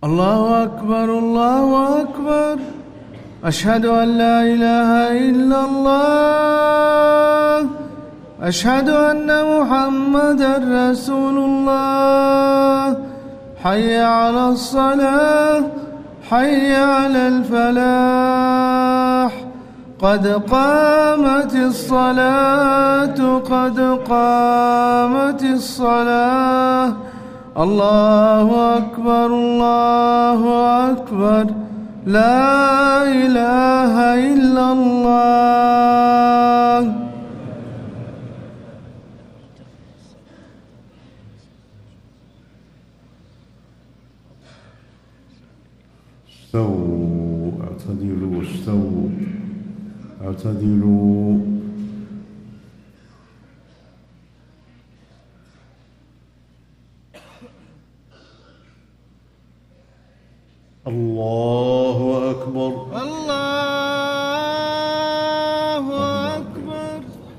الله أكبر الله أكبر. أشهد أن لا إله إلا الله. أشهد أن محمدا رسول الله. حي على الصلاة، حي على الفلاح. قد قامت الصلاة، قد قامت الصلاة. الله أكبر الله أكبر. لا إله إلا الله. استووا، اعتدلوا، استووا، اعتدلوا. الله أكبر الله أكبر.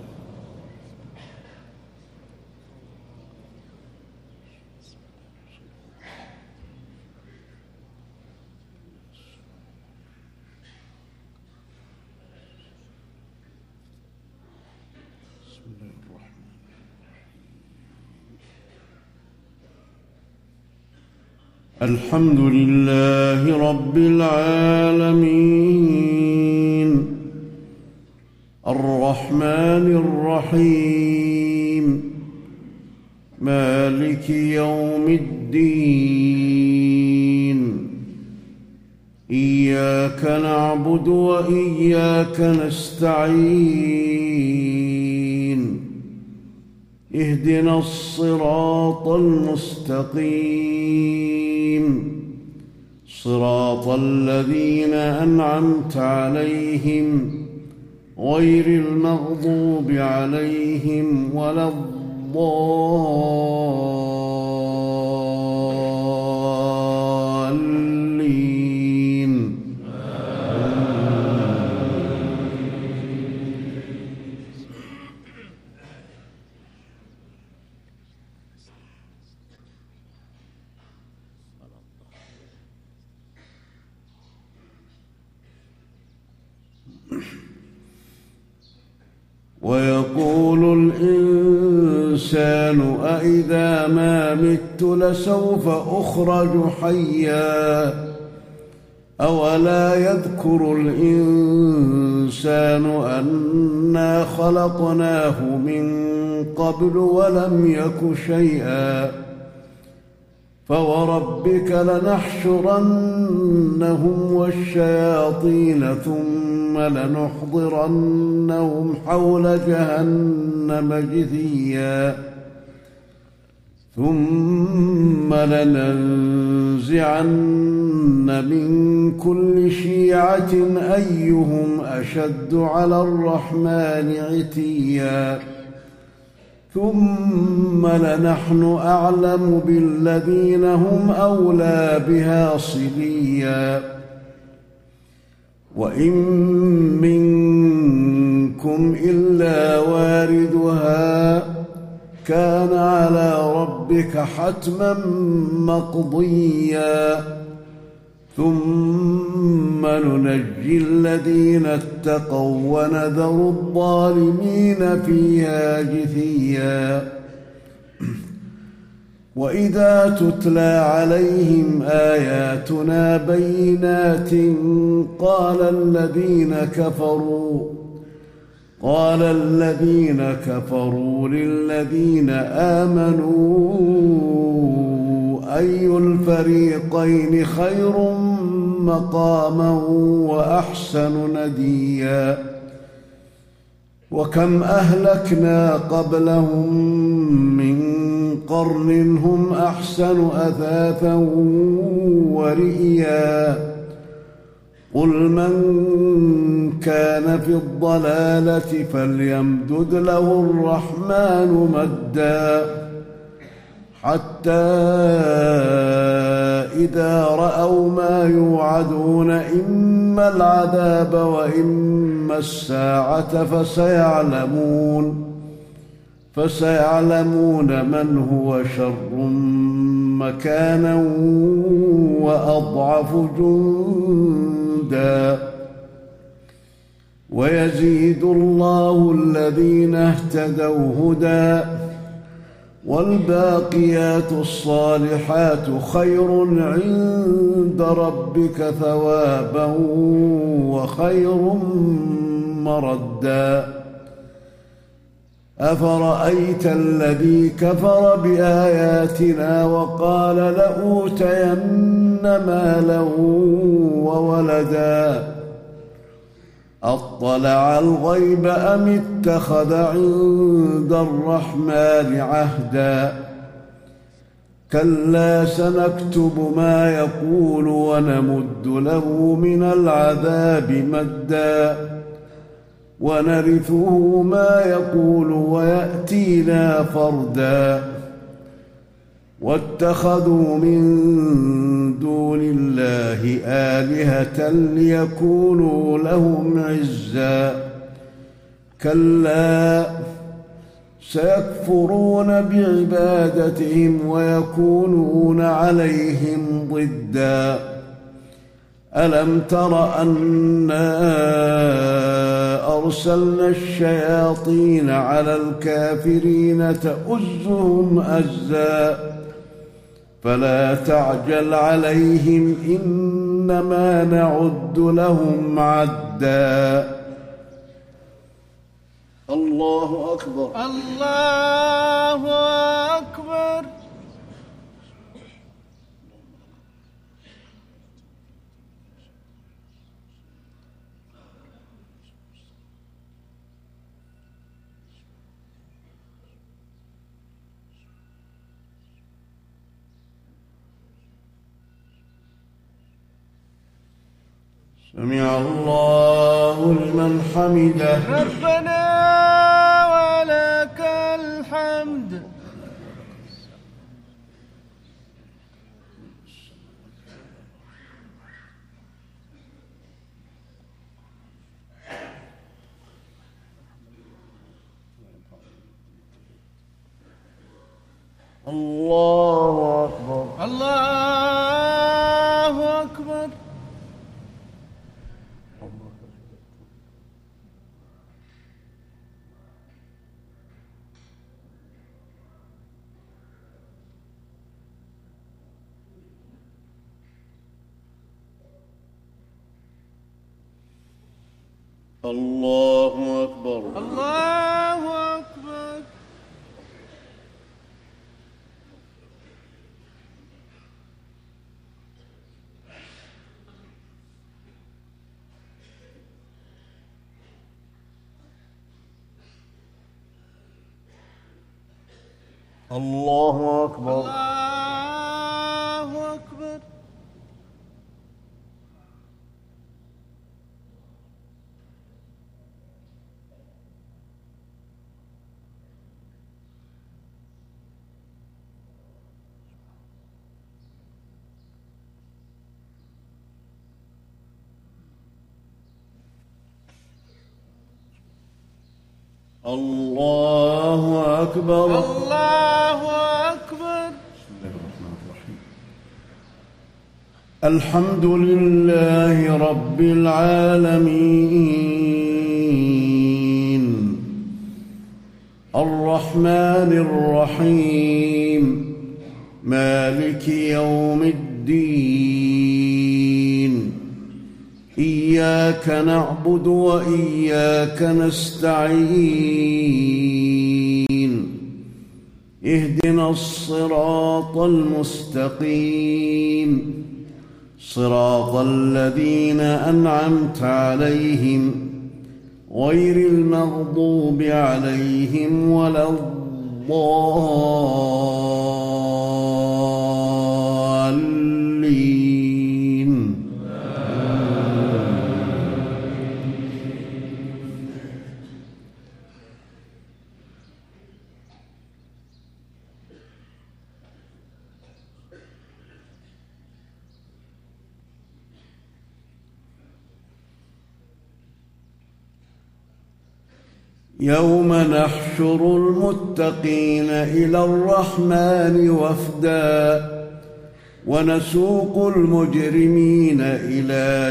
الحمد لله رب العالمين، الرحمن الرحيم، مالك يوم الدين. إياك نعبد وإياك نستعين. اهدنا الصراط المستقيم، صراط الذين أنعمت عليهم غير المغضوب عليهم ولا الضالين. ويقول الإنسان أإذا ما مت لسوف أخرج حيا. أولا يذكر الإنسان أنا خلقناه من قبل ولم يك شيئا. فوربك لنحشرنهم والشياطين ثم لنحضرنهم حول جهنم جثيا. ثم لننزعن من كل شيعة أيهم أشد على الرحمن عتيا. ثم لنحن أعلم بالذين هم أولى بها صليا. وإن منكم إلا واردها كان على ربك حتما مقضيا. ثم ننجي الذين اتقوا ونذر الظالمين فيها جثيا. وإذا تتلى عليهم آياتنا بينات قال الذين كفروا للذين آمنوا أي الفريقين خير مقاما وأحسن نديا. وكم أهلكنا قبلهم من قرن هم أحسن أثاثا ورئيا. قل من كان في الضلالة فليمدد له الرحمن مدا حتى إذا رأوا ما يوعدون إما العذاب وإما الساعة فسيعلمون من هو شر مكانا وأضعف جندا ويزيد الله الذين اهتدوا هدى والباقيات الصالحات خير عند ربك ثوابا وخير مردا أفرأيت الذي كفر بآياتنا وقال لأوتين مالا وولدا أطلع الغيب أم اتخذ عند الرحمن عهدا كلا سنكتب ما يقول ونمد له من العذاب مدا ونرثه ما يقول ويأتينا فردا واتخذوا من دون الله آلهة ليكونوا لهم عزا كلا سيكفرون بعبادتهم ويكونون عليهم ضدا ألم تر أنا أرسلنا الشياطين على الكافرين تؤزهم أزا فلا تعجل عليهم إنما نعد لهم عدا الله أكبر الله أكبر سمع الله لمن حمده ربنا ولك الحمد الله أكبر الله أكبر الله أكبر الله أكبر الله أكبر الله أكبر الله أكبر الله أكبر الحمد لله رب العالمين الرحمن الرحيم مالك يوم الدين إياك نعبد وإياك نستعين اهدنا الصراط المستقيم صراط الذين أنعمت عليهم غير المغضوب عليهم ولا الضالين يوم نحشر المتقين إلى الرحمن وفدا ونسوق المجرمين إلى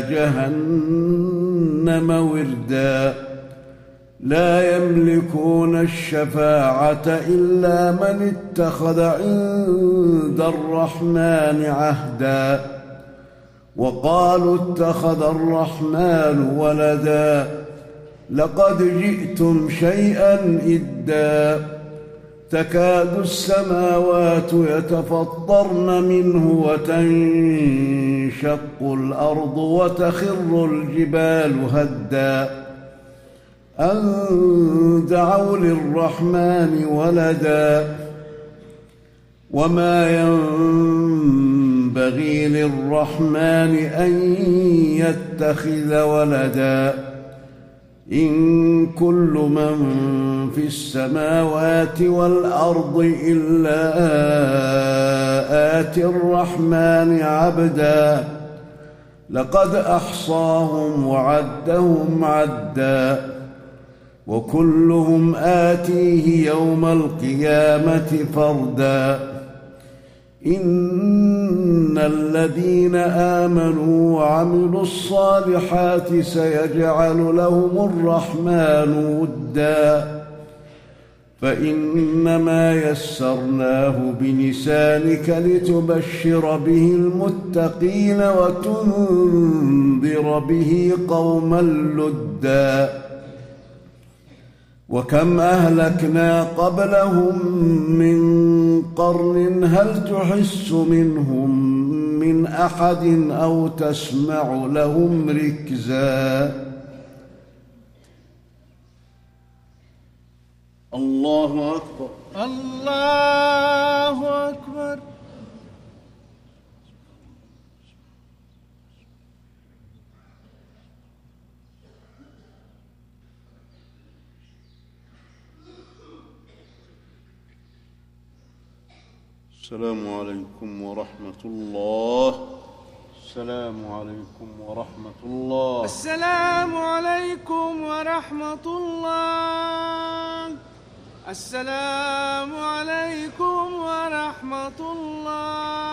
جهنم وردا لا يملكون الشفاعة إلا من اتخذ عند الرحمن عهدا وقالوا اتخذ الرحمن ولدا لقد جئتم شيئا إدا تكاد السماوات يتفطرن منه وتنشق الأرض وتخر الجبال هدا أن دعوا للرحمن ولدا وما ينبغي للرحمن أن يتخذ ولدا إن كل من في السماوات والأرض إلا آتي الرحمن عبدا لقد أحصاهم وعدهم عدا وكلهم آتيه يوم القيامة فردا إن الذين آمنوا وعملوا الصالحات سيجعل لهم الرحمن ودا فإنما يسرناه بلسانك لتبشر به المتقين وتنذر به قوما لدا وكم أهلكنا قبلهم من قرن هل تحس منهم من أحد أو تسمع لهم ركزا الله أكبر الله أكبر. السلام عليكم ورحمة الله. السلام عليكم ورحمة الله. السلام عليكم ورحمة الله. السلام عليكم ورحمة الله.